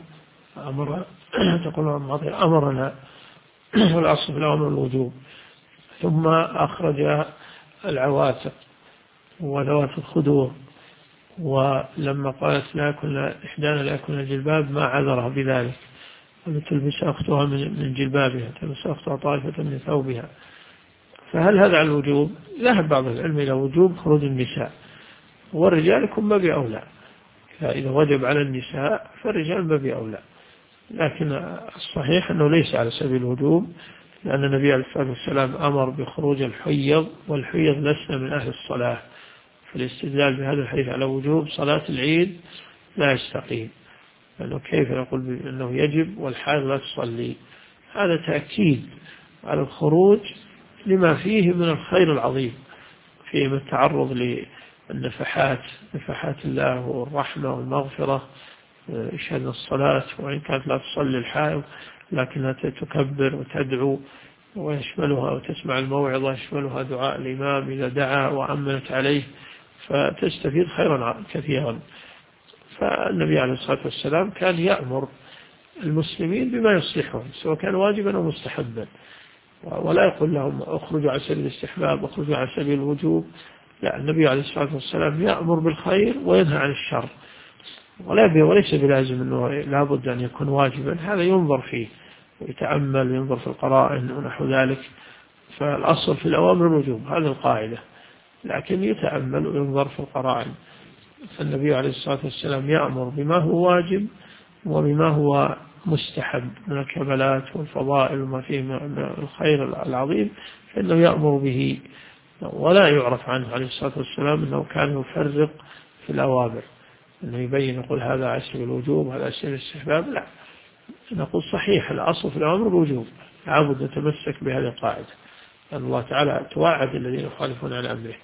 تقول أمرنا والأصل في الأمر الوجوب. ثم أخرج العواتق وذوات الخدور، ولما قالت إحدانا لا يكون الجلباب ما عذرها بذلك، تلبس أختها من جلبابها، تلبس أختها طائفة من ثوبها. فهل هذا على الوجوب؟ ذهب بعض العلم إلى وجوب خروج النساء، والرجال يكون باب أولى. إذا وجب على النساء فالرجال باب أولى، لكن الصحيح أنه ليس على سبيل الوجوب، لأن النبي عليه الصلاة والسلام أمر بخروج الحيض، والحيض لسنا من أهل الصلاة، فالاستدلال بهذا الحديث على وجوب صلاة العيد لا يستقيم، لأنه كيف نقول أنه يجب والحال لا تصلي؟ هذا تأكيد على الخروج لما فيه من الخير العظيم، فيه من التعرض للنفحات، نفحات الله والرحمة والمغفرة، إشهاد الصلاة، وإن كانت لا تصلي الحائض لكنها تكبر وتدعو ويشملها وتسمع الموعظة، يشملها دعاء الإمام إذا دعا وأمنت عليه، فتستفيد خيرا كثيرا. فالنبي عليه الصلاة والسلام كان يأمر المسلمين بما يصلحون سواء كان واجبا أو مستحبا، ولا يقول لهم اخرجوا على سبيل الاستحباب، اخرجوا على سبيل الوجوب. لا، النبي عليه الصلاة والسلام يأمر بالخير وينهى عن الشر، وليس بلازم أنه لابد أن يكون واجبا، هذا ينظر فيه ويتأمل وينظر في القرائن ونحو ذلك. فالأصل في الأوامر الوجوب، هذه القاعدة، لكن يتأمل وينظر في القرائن. فالنبي عليه الصلاة والسلام يأمر بما هو واجب وبما هو مستحب من الكمالات والفضائل وما فيه من الخير العظيم، فإنه يأمر به، ولا يعرف عنه عليه الصلاة والسلام أنه كان يفرق في الأوامر، أنه يبين يقول هذا على سبيل الوجوب وهذا على سبيل الاستحباب. لا، نقول صحيح الأصل في الأمر الوجوب، لابد نتمسك بهذه القاعدة، أن الله تعالى توعد الذين يخالفون عن أمره،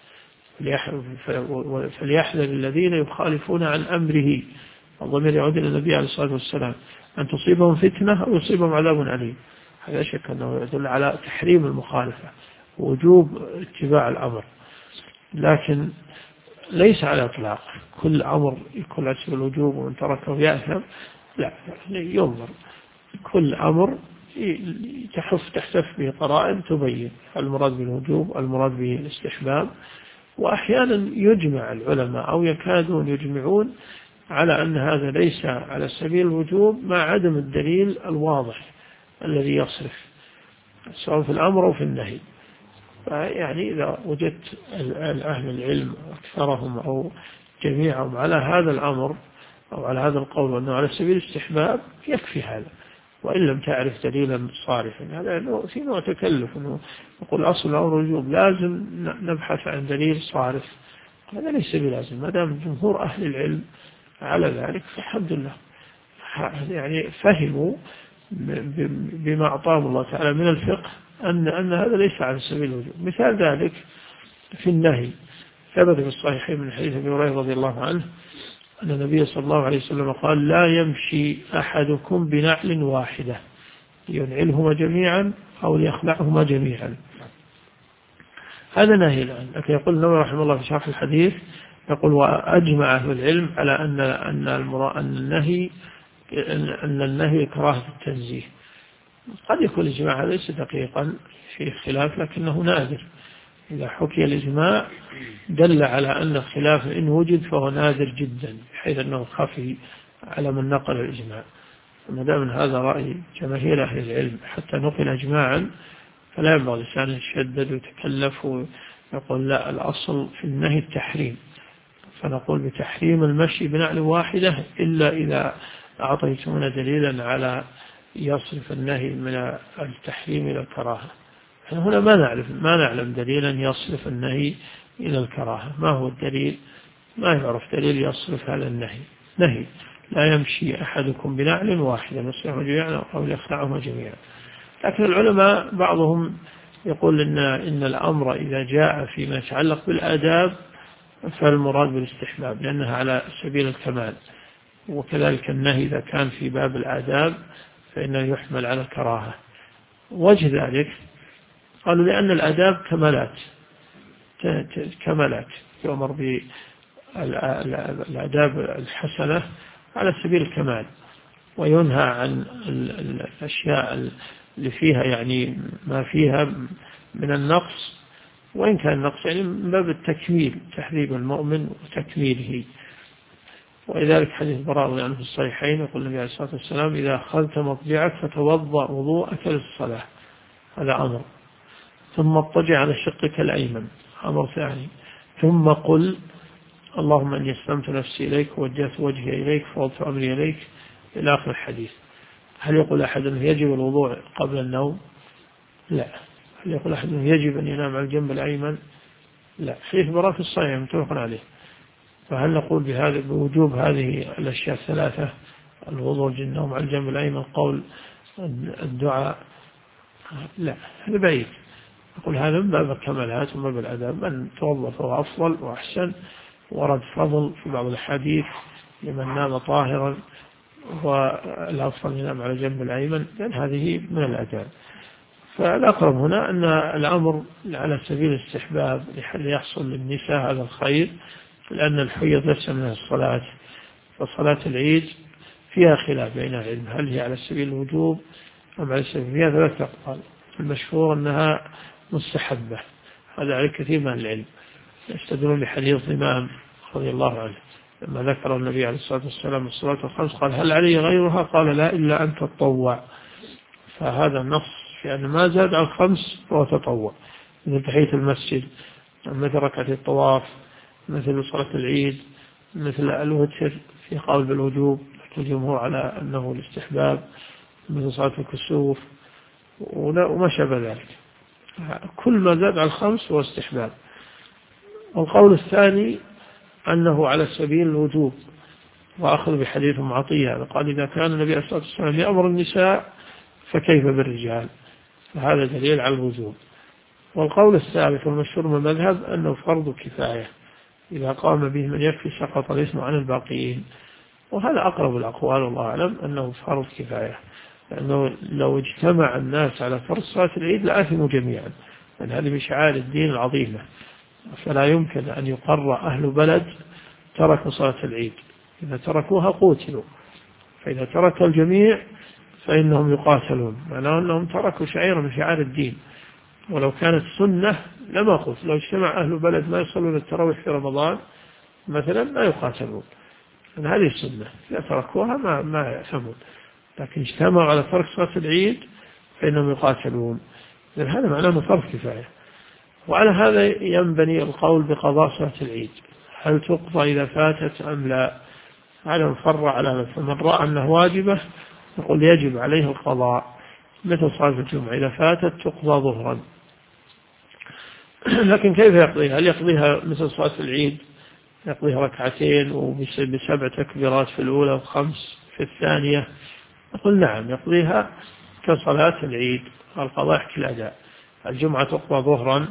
فليحذر الذين يخالفون عن أمره، الضمير يعود إلى النبي عليه الصلاة والسلام، أن تصيبهم فتنة أو يصيبهم عذاب أليم. هذا شك أنه يدل على تحريم المخالفة ووجوب اتباع الأمر، لكن ليس على إطلاق كل أمر يكون على سبيل الوجوب ومن تركه يأثم. لا، ينظر كل أمر تحتف به قرائن تبين المراد بالوجوب المراد به الاستحباب. وأحيانا يجمع العلماء أو يكادون يجمعون على أن هذا ليس على سبيل الوجوب مع عدم الدليل الواضح الذي يصرف سواء في الأمر أو في النهي. يعني إذا وجدت أهل العلم أكثرهم أو جميعهم على هذا الأمر أو على هذا القول أنه على سبيل الاستحباب يكفي هذا، وإن لم تعرف دليلا صارفا. هذا في نوع تكلف، أنه يقول أصل الأمر الوجوب لازم نبحث عن دليل صارف، هذا ليس بلازم. ما دام جمهور أهل العلم على ذلك فالحمد لله، يعني فهموا بما أعطاهم الله تعالى من الفقه أن هذا ليس على سبيل الوجوب. مثال ذلك في النهي، ثبت في الصحيحين من حديث أبي هريرة رضي الله عنه أن النبي صلى الله عليه وسلم قال لا يمشي أحدكم بنعل واحدة ينعلهما جميعا أو يخلعهما جميعا. هذا نهي الآن، لكن يقول النووي رحمه الله في شرح الحديث يقول وأجمع أهل العلم على أن النهي كراهة التنزيه. قد يكون الإجماع هذا ليس دقيقا في خلاف لكنه نادر، إذا حكي الإجماع دل على أن الخلاف إن وجد فهو نادر جدا بحيث أنه خفي على من نقل الإجماع. وما دام هذا رأي جماهير أهل العلم حتى نقل إجماعا فلا ينبغي الإنسان يتشدد ويتكلف ويقول لا، الأصل في النهي التحريم، فنقول بتحريم المشي بنعل واحدة إلا إذا أعطيتمنا دليلا على يصرف النهي من التحريم إلى الكراهة. هنا ما نعلم دليلا يصرف النهي إلى الكراهة. ما هو الدليل؟ ما يعرف دليل يصرف هذا النهي. نهي لا يمشي أحدكم بنعل واحدة يصلحهم جميعا أو يخلعهم جميعا. لكن العلماء بعضهم يقول إن الأمر إذا جاء فيما يتعلق بالآداب فالمراد بالاستحباب لأنها على سبيل الكمال، وكذلك النهي إذا كان في باب الآداب فإنه يحمل على الكراهة. وجه ذلك قالوا لأن الآداب كمالات يؤمر بالآداب الحسنة على سبيل الكمال، وينهى عن الأشياء اللي فيها يعني ما فيها من النقص، وإن كان النقص يعني من باب التكميل، تحذيب المؤمن وتكميله. ولذلك حديث براء رضي الله عنه في الصحيحين يقول النبي عليه الصلاة والسلام إذا أخذت مضجعك فتوضأ وضوءك للصلاة، هذا أمر، ثم اضطجع على شقك الأيمن، أمر ثاني، ثم قل اللهم أني أسلمت نفسي إليك ووجهت وجهي إليك فوضت أمري إليك إلى آخر الحديث. هل يقول أحد أنه يجب الوضوء قبل النوم؟ لا. هل يقول أحد أنه يجب أن ينام على الجنب الأيمن؟ لا، حديث براء في الصحيح متفق عليه. فهل نقول بوجوب هذه الأشياء الثلاثة، الوضوء، النوم على الجنب الأيمن، قول الدعاء؟ لا، هذا بعيد. نقول هذا من باب الكمالات ومن باب الأداب، من توضأ فهو أفضل وأحسن. ورد فضل في بعض الحديث لمن نام طاهرا والأفضل ينام على الجنب الأيمن، لأن هذه من الأداب. فالأقرب هنا أن الأمر على سبيل الاستحباب ليحصل للنساء هذا الخير، لأن الحيض ليس من الصلاة. فصلاة العيد فيها خلاف بين العلم، هل هي على سبيل الوجوب أم على سبيل، فيها ثلاثة أقوال. المشهور أنها مستحبة، هذا على كثير من العلم. يستدلون بحديث ضمام رضي الله عنه لما ذكر النبي عليه الصلاة والسلام الصلاة الخمس قال هل علي غيرها؟ قال لا، إلا أن تطوع. فهذا النص في أن ما زاد عن 5 فهو تطوع، مثل تحية المسجد، مثل ركعة الطواف، مثل صلاة العيد، مثل الوتر في قول بالوجوب الجمهور على أنه الاستحباب، مثل صلاة الكسوف وما شابه ذلك. كل ما زاد عن 5 هو استحباب. والقول الثاني أنه على سبيل الوجوب، وأخذ بحديث عطية قال إذا كان النبي عليه الصلاة والسلام يأمر النساء فكيف بالرجال، فهذا دليل على الوجوب. والقول الثالث والمشهور من المذهب أنه فرض كفاية، إذا قام به من يكفي سقط الإثم عن الباقيين. وهذا أقرب الأقوال والله أعلم أنه فرض كفاية، لأنه لو اجتمع الناس على فرض صلاة العيد لآثموا جميعا، لأن هذه من شعائر الدين العظيمة. فلا يمكن أن يقر أهل بلد تركوا صلاة العيد، إذا تركوها قوتلوا، فإذا ترك الجميع فإنهم يقاتلون، معناه أنهم تركوا شعيرا من شعائر الدين. ولو كانت سنة لما قلت، لو اجتمع أهل بلد ما يصلون التراويح في رمضان مثلا ما يقاتلون، لأن هذه السنة، إذا تركوها ما يأثمون. لكن اجتمعوا على ترك صلاة العيد فإنهم يقاتلون، لأن هذا معناه أنه فرض كفاية. وعلى هذا ينبني القول بقضاء صلاة العيد، هل تقضى إذا فاتت أم لا؟ على مفر على هذا، فمن رأى أنه واجبة يقول يجب عليه القضاء، مثل صلاة الجمعة إذا فاتت تقضى ظهرا. لكن كيف يقضيها؟ هل يقضيها مثل صلاة العيد يقضيها ركعتين وب7 تكبيرات في الأولى و5 في الثانية؟ نقول نعم، يقضيها كصلاة العيد، القضاء يحكي الأداء. الجمعة تقضى ظهرا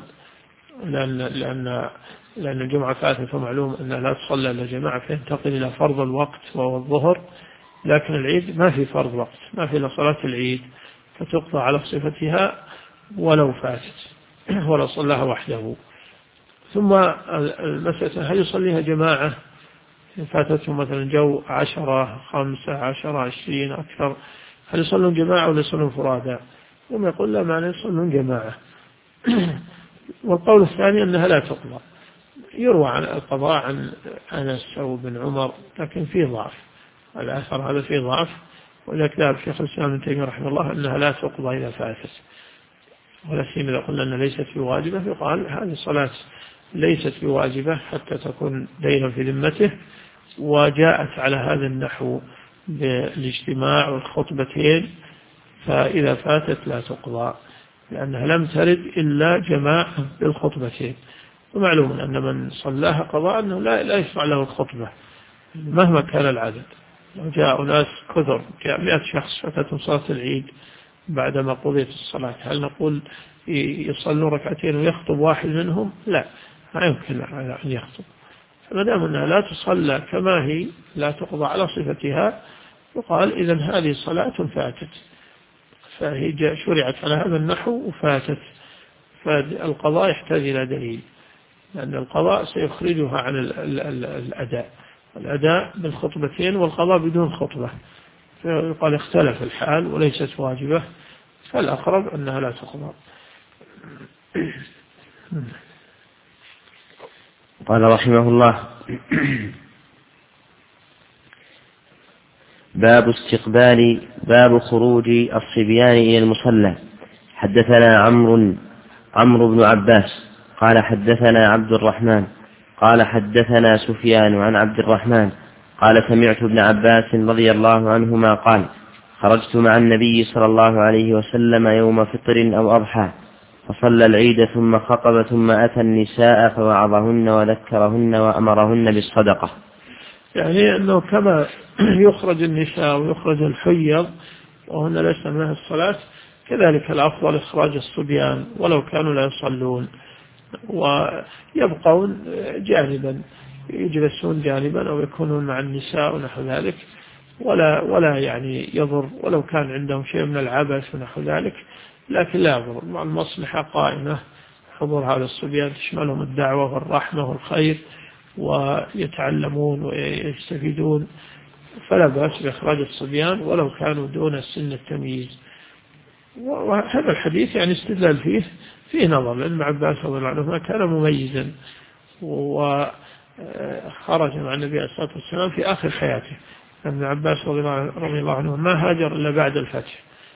لأن الجمعة فاتت ومعلوم أنها لا تصلى إلا جماعة، فينتقل إلى فرض الوقت وهو الظهر. لكن العيد ما في فرض وقت، ما في إلا صلاة العيد، فتقضى على صفتها ولو فاتت ولا صلاها وحده. ثم المسألة هل يصليها جماعة إن فاتتهم مثلا جو 10 15 20 أكثر، هل يصلون جماعة ولا يصلون فرادا؟ ثم يقول لا معنى يصلون جماعة. والقول الثاني أنها لا تقضى. يروى عن القضاء عن أنس أو بن عمر، لكن فيه ضعف، الأثر هذا فيه ضعف. ولذلك ذهب الشيخ الإسلام ابن تيمية رحمه الله أنها لا تقضى إذا فاتت، ولا سيما إذا قلنا أنها ليست بواجبة، فقال هذه الصلاة ليست بواجبة حتى تكون دينا في ذمته، وجاءت على هذا النحو بالاجتماع والخطبتين، فإذا فاتت لا تقضى، لأنها لم ترد إلا جماعة بالخطبتين. ومعلوم أن من صلاها قضاء أنه لا يشفع له الخطبة مهما كان العدد. لو جاء ناس كثر، جاء 100 شخص فاتتهم صلاة العيد بعدما قضيت الصلاة، هل نقول يصلون ركعتين ويخطب واحد منهم؟ لا، ما يمكن أن يخطب. فما دام أنها لا تصلى كما هي، لا تقضى على صفتها، وقال إذن هذه صلاة فاتت، فهي شرعت على هذا النحو وفاتت. فالقضاء يحتاج إلى دليل، لأن القضاء سيخرجها عن الأداء بالخطبتين، والقضاء بدون خطبة، فقال اختلف الحال وليست واجبة، فالأقرب أنها لا تقضى. قال رحمه الله: باب خروج الصبيان إلى المصلى. حدثنا عمرو بن عباس قال حدثنا عبد الرحمن قال حدثنا سفيان عن عبد الرحمن قال سمعت ابن عباس رضي الله عنهما قال: خرجت مع النبي صلى الله عليه وسلم يوم فطر أو أضحى، فصلى العيد ثم خطب ثم أتى النساء فوعظهن وذكرهن وأمرهن بالصدقة. يعني أنه كما يخرج النساء ويخرج الحيض وهن ليس منها الصلاة، كذلك الأفضل إخراج الصبيان ولو كانوا لا يصلون، ويبقون جانبا، يجلسون جانبا أو يكونون مع النساء ونحو ذلك، ولا يعني يضر ولو كان عندهم شيء من العبث ونحو ذلك، لكن لا يضر، مع المصلحة قائمة حضور هذا الصبيان تشملهم الدعوة والرحمة والخير ويتعلمون ويستفيدون، فلا بأس بإخراج الصبيان ولو كانوا دون سن التمييز. وهذا الحديث يعني استدلال فيه نظر، لأن ابن عباس رضي الله عنهما كان مميزا وخرج مع النبي عليه الصلاة والسلام في آخر حياته. ابن عباس رضي الله عنه ما هاجر إلا بعد الفتح،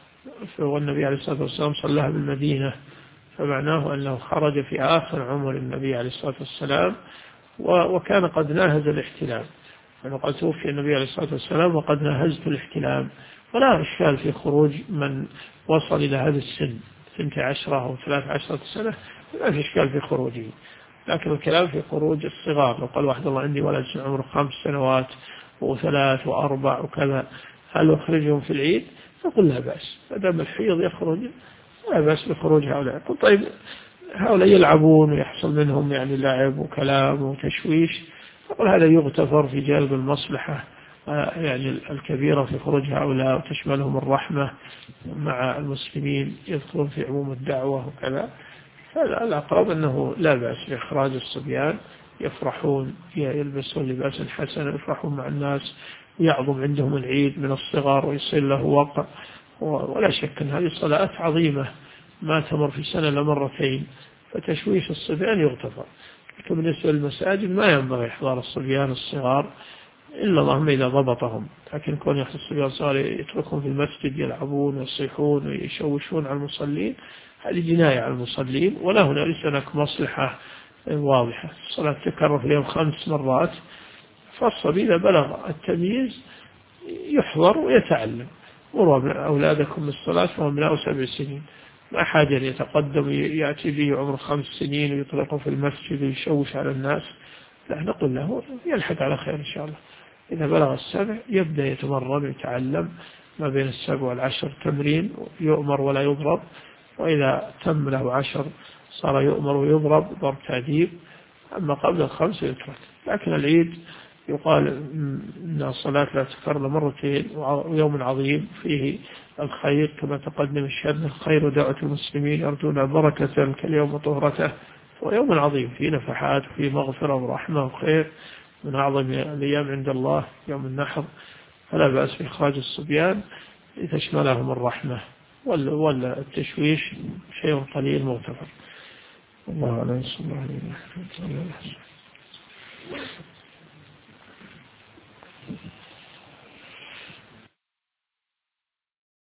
والنبي عليه الصلاة والسلام صلىها بالمدينة، فمعناه أنه خرج في آخر عمر النبي عليه الصلاة والسلام، وكان قد ناهز الاحتلام، يعني قد توفي النبي عليه الصلاة والسلام وقد ناهزت الاحتلام، ولا إشكال في خروج من وصل إلى هذا السن 12 أو 13 سنة، لا في إشكال في خروجه، لكن الكلام في خروج الصغار. لو قال واحد الله عندي ولد عمره 5 سنوات و3 و4 وكذا، هل أخرجهم في العيد؟ فقل لا بأس، فدام الحيض يخرج لا بأس بخروج هؤلاء. قل طيب هؤلاء يلعبون ويحصل منهم يعني لعب وكلام وتشويش، فقل هذا يغتفر في جانب المصلحة يعني الكبيرة في خروج هؤلاء، وتشملهم الرحمة مع المسلمين، يدخلون في عموم الدعوة وكذا. فالأقرب أنه لا بأس بإخراج الصبيان، يفرحون يلبسون لباسا حسنا، يفرحون مع الناس، ويعظم عندهم العيد من الصغار ويصير له وقع. ولا شك أن هذه الصلاة عظيمة ما تمر في سنة لمرتين، فتشويش الصبيان يغتفر. لكن بالنسبة للمساجد ما ينبغي إحضار الصبيان الصغار إلا اللهم إذا ضبطهم، لكن كون يحصل الصبيان الصغار يتركهم في المسجد يلعبون ويصيحون ويشوشون على المصلين، هذه جناية على المصلين، ولا هنا ليس هناك مصلحة واضحة. الصلاة تكرر في اليوم 5 مرات، فالصبي إذا بلغ التمييز يحضر ويتعلم. مروا أولادكم بالصلاة وهم لا 7 سنين، ما حاجة يتقدم يأتي به عمر 5 سنين ويطلقه في المسجد ويشوش على الناس، لا نقول له يلحق على خير إن شاء الله. إذا بلغ 7 يبدأ يتمرن ويتعلم، ما بين 7 و10 تمرين، يؤمر ولا يضرب، وإذا تم له 10 صار يؤمر ويضرب ضرب تأديب، أما قبل 5 يترك. لكن العيد يقال إن الصلاة لا تكرر مرتين، ويوم عظيم فيه الخير كما تقدم الشهادة، الخير ودعوة المسلمين يرجون بركة كاليوم وطهرته، ويوم عظيم فيه نفحات وفيه مغفرة ورحمة وخير، من أعظم الأيام عند الله يوم النحر، فلا بأس بإخراج الصبيان لتشملهم الرحمة، ولا التشويش شيء قليل مغتفر. الله عليه الصلاة والسلام.